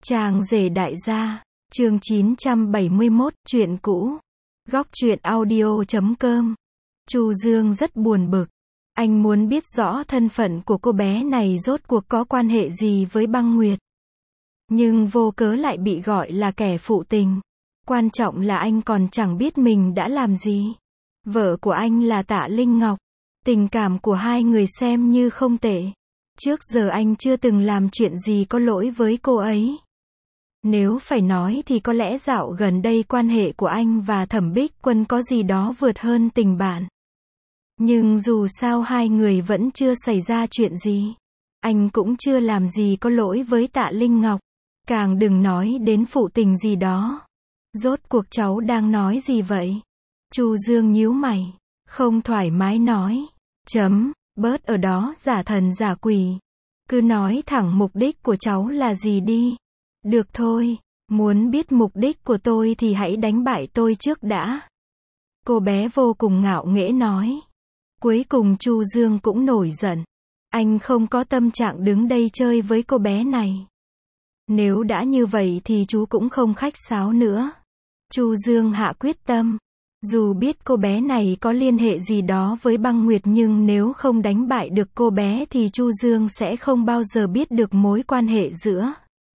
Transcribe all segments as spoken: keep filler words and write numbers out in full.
Chàng rể đại gia, chương chín trăm bảy mươi mốt, chuyện cũ. Góc truyện audio chấm com. Chu Dương rất buồn bực. Anh muốn biết rõ thân phận của cô bé này rốt cuộc có quan hệ gì với Băng Nguyệt. Nhưng vô cớ lại bị gọi là kẻ phụ tình. Quan trọng là anh còn chẳng biết mình đã làm gì. Vợ của anh là Tạ Linh Ngọc. Tình cảm của hai người xem như không tệ. Trước giờ anh chưa từng làm chuyện gì có lỗi với cô ấy. Nếu phải nói thì có lẽ dạo gần đây quan hệ của anh và Thẩm Bích Quân có gì đó vượt hơn tình bạn. Nhưng dù sao hai người vẫn chưa xảy ra chuyện gì. Anh cũng chưa làm gì có lỗi với Tạ Linh Ngọc. Càng đừng nói đến phụ tình gì đó. Rốt cuộc cháu đang nói gì vậy? Chu Dương nhíu mày. Không thoải mái nói. Chấm, bớt ở đó giả thần giả quỷ. Cứ nói thẳng mục đích của cháu là gì đi. Được thôi, muốn biết mục đích của tôi thì hãy đánh bại tôi trước đã. Cô bé vô cùng ngạo nghễ nói. Cuối cùng Chu Dương cũng nổi giận. Anh không có tâm trạng đứng đây chơi với cô bé này. Nếu đã như vậy thì chú cũng không khách sáo nữa. Chu Dương hạ quyết tâm. Dù biết cô bé này có liên hệ gì đó với Băng Nguyệt nhưng nếu không đánh bại được cô bé thì Chu Dương sẽ không bao giờ biết được mối quan hệ giữa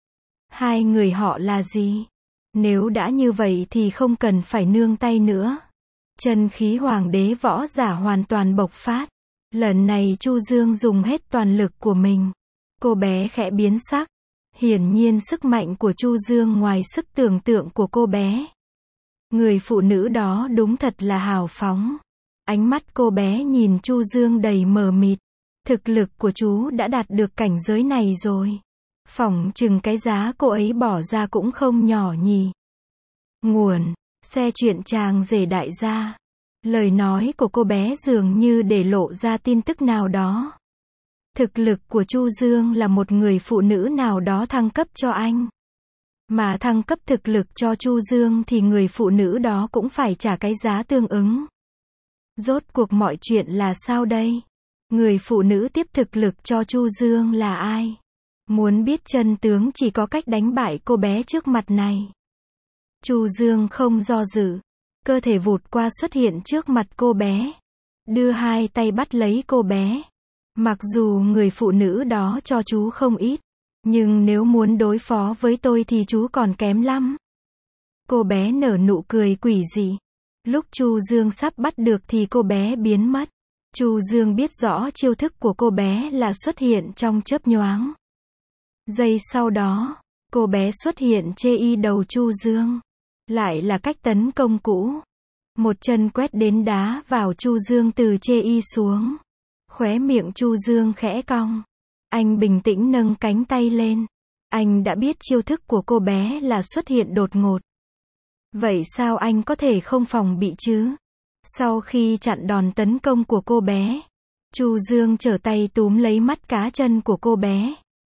hai người họ là gì. Nếu đã như vậy thì không cần phải nương tay nữa. Chân khí hoàng đế võ giả hoàn toàn bộc phát. Lần này Chu Dương dùng hết toàn lực của mình. Cô bé khẽ biến sắc. Hiển nhiên sức mạnh của Chu Dương ngoài sức tưởng tượng của cô bé. Người phụ nữ đó đúng thật là hào phóng. Ánh mắt cô bé nhìn Chu Dương đầy mờ mịt. Thực lực của chú đã đạt được cảnh giới này rồi. Phỏng chừng cái giá cô ấy bỏ ra cũng không nhỏ nhỉ. Nguồn: Xe truyện chàng rể đại gia. Lời nói của cô bé dường như để lộ ra tin tức nào đó. Thực lực của Chu Dương là một người phụ nữ nào đó thăng cấp cho anh. Mà thăng cấp thực lực cho Chu Dương thì người phụ nữ đó cũng phải trả cái giá tương ứng. Rốt cuộc mọi chuyện là sao đây? Người phụ nữ tiếp thực lực cho Chu Dương là ai? Muốn biết chân tướng chỉ có cách đánh bại cô bé trước mặt này. Chu Dương không do dự. Cơ thể vụt qua xuất hiện trước mặt cô bé. Đưa hai tay bắt lấy cô bé. Mặc dù người phụ nữ đó cho chú không ít. Nhưng nếu muốn đối phó với tôi thì chú còn kém lắm. Cô bé nở nụ cười quỷ dị. Lúc Chu Dương sắp bắt được thì cô bé biến mất. Chu Dương biết rõ chiêu thức của cô bé là xuất hiện trong chớp nhoáng. Giây sau đó, cô bé xuất hiện chê y đầu Chu Dương. Lại là cách tấn công cũ. Một chân quét đến đá vào Chu Dương từ chê y xuống. Khóe miệng Chu Dương khẽ cong. Anh bình tĩnh nâng cánh tay lên. Anh đã biết chiêu thức của cô bé là xuất hiện đột ngột. Vậy sao anh có thể không phòng bị chứ? Sau khi chặn đòn tấn công của cô bé, Chu Dương trở tay túm lấy mắt cá chân của cô bé.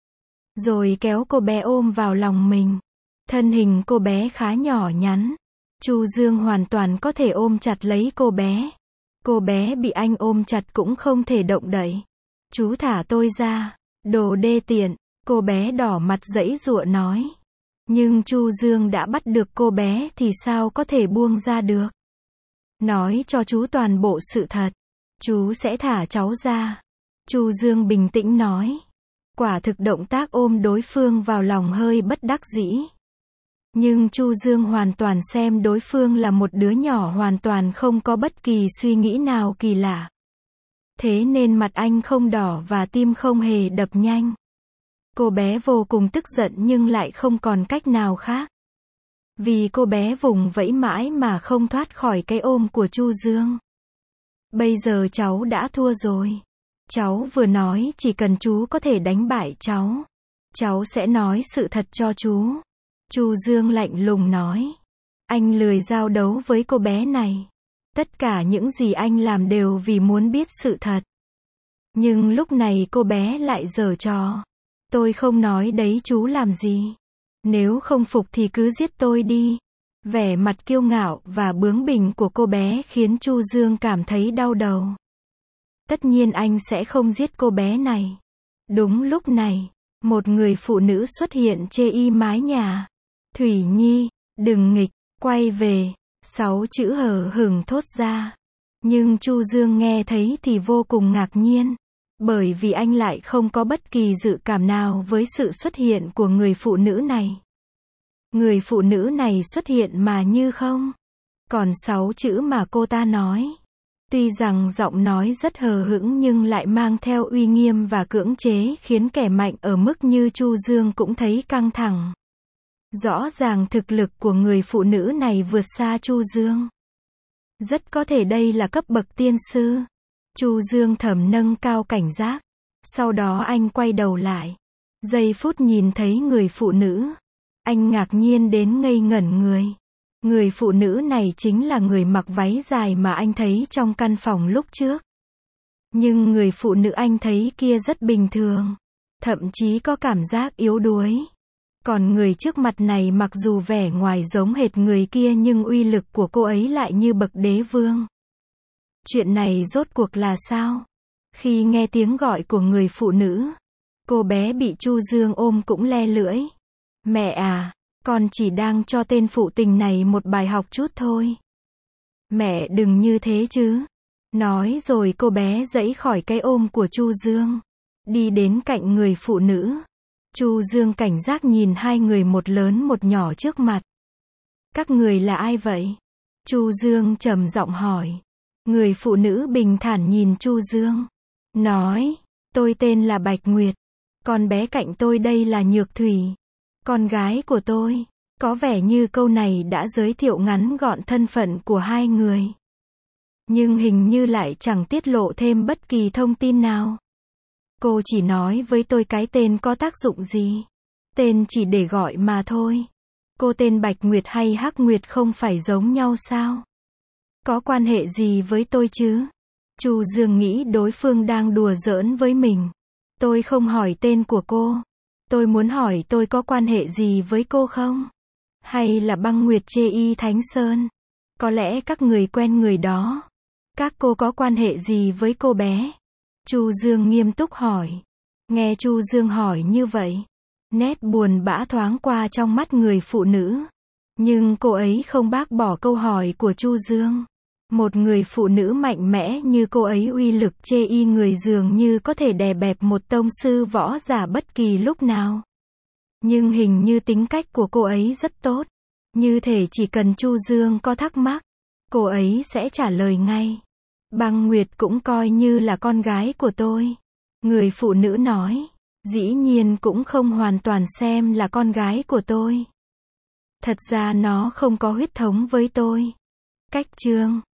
Rồi kéo cô bé ôm vào lòng mình. Thân hình cô bé khá nhỏ nhắn. Chu Dương hoàn toàn có thể ôm chặt lấy cô bé. Cô bé bị anh ôm chặt cũng không thể động đậy. Chú thả tôi ra. Đồ đê tiện. Cô bé đỏ mặt giãy giụa nói. Nhưng Chu Dương đã bắt được cô bé thì sao có thể buông ra được. Nói cho chú toàn bộ sự thật. Chú sẽ thả cháu ra. Chu Dương bình tĩnh nói. Quả thực động tác ôm đối phương vào lòng hơi bất đắc dĩ. Nhưng Chu Dương hoàn toàn xem đối phương là một đứa nhỏ hoàn toàn không có bất kỳ suy nghĩ nào kỳ lạ. Thế nên mặt anh không đỏ và tim không hề đập nhanh. Cô bé vô cùng tức giận nhưng lại không còn cách nào khác. Vì cô bé vùng vẫy mãi mà không thoát khỏi cái ôm của Chu Dương. Bây giờ cháu đã thua rồi. Cháu vừa nói chỉ cần chú có thể đánh bại cháu. Cháu sẽ nói sự thật cho chú. Chu Dương lạnh lùng nói. Anh lười giao đấu với cô bé này. Tất cả những gì anh làm đều vì muốn biết sự thật. Nhưng lúc này cô bé lại giở trò. Tôi không nói đấy chú làm gì. Nếu không phục thì cứ giết tôi đi. Vẻ mặt kiêu ngạo và bướng bỉnh của cô bé khiến Chu Dương cảm thấy đau đầu. Tất nhiên anh sẽ không giết cô bé này. Đúng lúc này, Một người phụ nữ xuất hiện chê y mái nhà. Thủy Nhi, đừng nghịch, quay về. Sáu chữ hờ hững thốt ra. Nhưng Chu Dương nghe thấy thì vô cùng ngạc nhiên. Bởi vì anh lại không có bất kỳ dự cảm nào với sự xuất hiện của người phụ nữ này. Người phụ nữ này xuất hiện mà như không. Còn sáu chữ mà cô ta nói. Tuy rằng giọng nói rất hờ hững nhưng lại mang theo uy nghiêm và cưỡng chế khiến kẻ mạnh ở mức như Chu Dương cũng thấy căng thẳng. Rõ ràng thực lực của người phụ nữ này vượt xa Chu Dương. Rất có thể đây là cấp bậc tiên sư. Chu Dương thầm nâng cao cảnh giác. Sau đó anh quay đầu lại. Giây phút nhìn thấy người phụ nữ. Anh ngạc nhiên đến ngây ngẩn người. Người phụ nữ này chính là người mặc váy dài mà anh thấy trong căn phòng lúc trước. Nhưng người phụ nữ anh thấy kia rất bình thường. Thậm chí có cảm giác yếu đuối. Còn người trước mặt này mặc dù vẻ ngoài giống hệt người kia nhưng uy lực của cô ấy lại như bậc đế vương. Chuyện này rốt cuộc là sao? Khi nghe tiếng gọi của người phụ nữ, cô bé bị Chu Dương ôm cũng le lưỡi. Mẹ à, con chỉ đang cho tên phụ tình này một bài học chút thôi. Mẹ đừng như thế chứ. Nói rồi cô bé giãy khỏi cái ôm của Chu Dương. Đi đến cạnh người phụ nữ. Chu Dương cảnh giác nhìn hai người một lớn một nhỏ trước mặt. Các người là ai vậy? Chu Dương trầm giọng hỏi. Người phụ nữ bình thản nhìn Chu Dương. Nói, tôi tên là Bạch Nguyệt. Con bé cạnh tôi đây là Nhược Thủy. Con gái của tôi. Có vẻ như câu này đã giới thiệu ngắn gọn thân phận của hai người. Nhưng hình như lại chẳng tiết lộ thêm bất kỳ thông tin nào. Cô chỉ nói với tôi cái tên có tác dụng gì. Tên chỉ để gọi mà thôi. Cô tên Bạch Nguyệt hay Hắc Nguyệt không phải giống nhau sao? Có quan hệ gì với tôi chứ? Chu Dương nghĩ đối phương đang đùa giỡn với mình. Tôi không hỏi tên của cô. Tôi muốn hỏi tôi có quan hệ gì với cô không? Hay là Băng Nguyệt chê y Thánh Sơn? Có lẽ các người quen người đó. Các cô có quan hệ gì với cô bé? Chu Dương nghiêm túc hỏi. Nghe Chu Dương hỏi như vậy, nét buồn bã thoáng qua trong mắt người phụ nữ. Nhưng cô ấy không bác bỏ câu hỏi của Chu Dương. Một người phụ nữ mạnh mẽ như cô ấy uy lực chê y người dường như có thể đè bẹp một tông sư võ giả bất kỳ lúc nào. Nhưng hình như tính cách của cô ấy rất tốt. Như thể chỉ cần Chu Dương có thắc mắc, cô ấy sẽ trả lời ngay. Băng Nguyệt cũng coi như là con gái của tôi. Người phụ nữ nói. Dĩ nhiên cũng không hoàn toàn xem là con gái của tôi. Thật ra nó không có huyết thống với tôi. Cách chương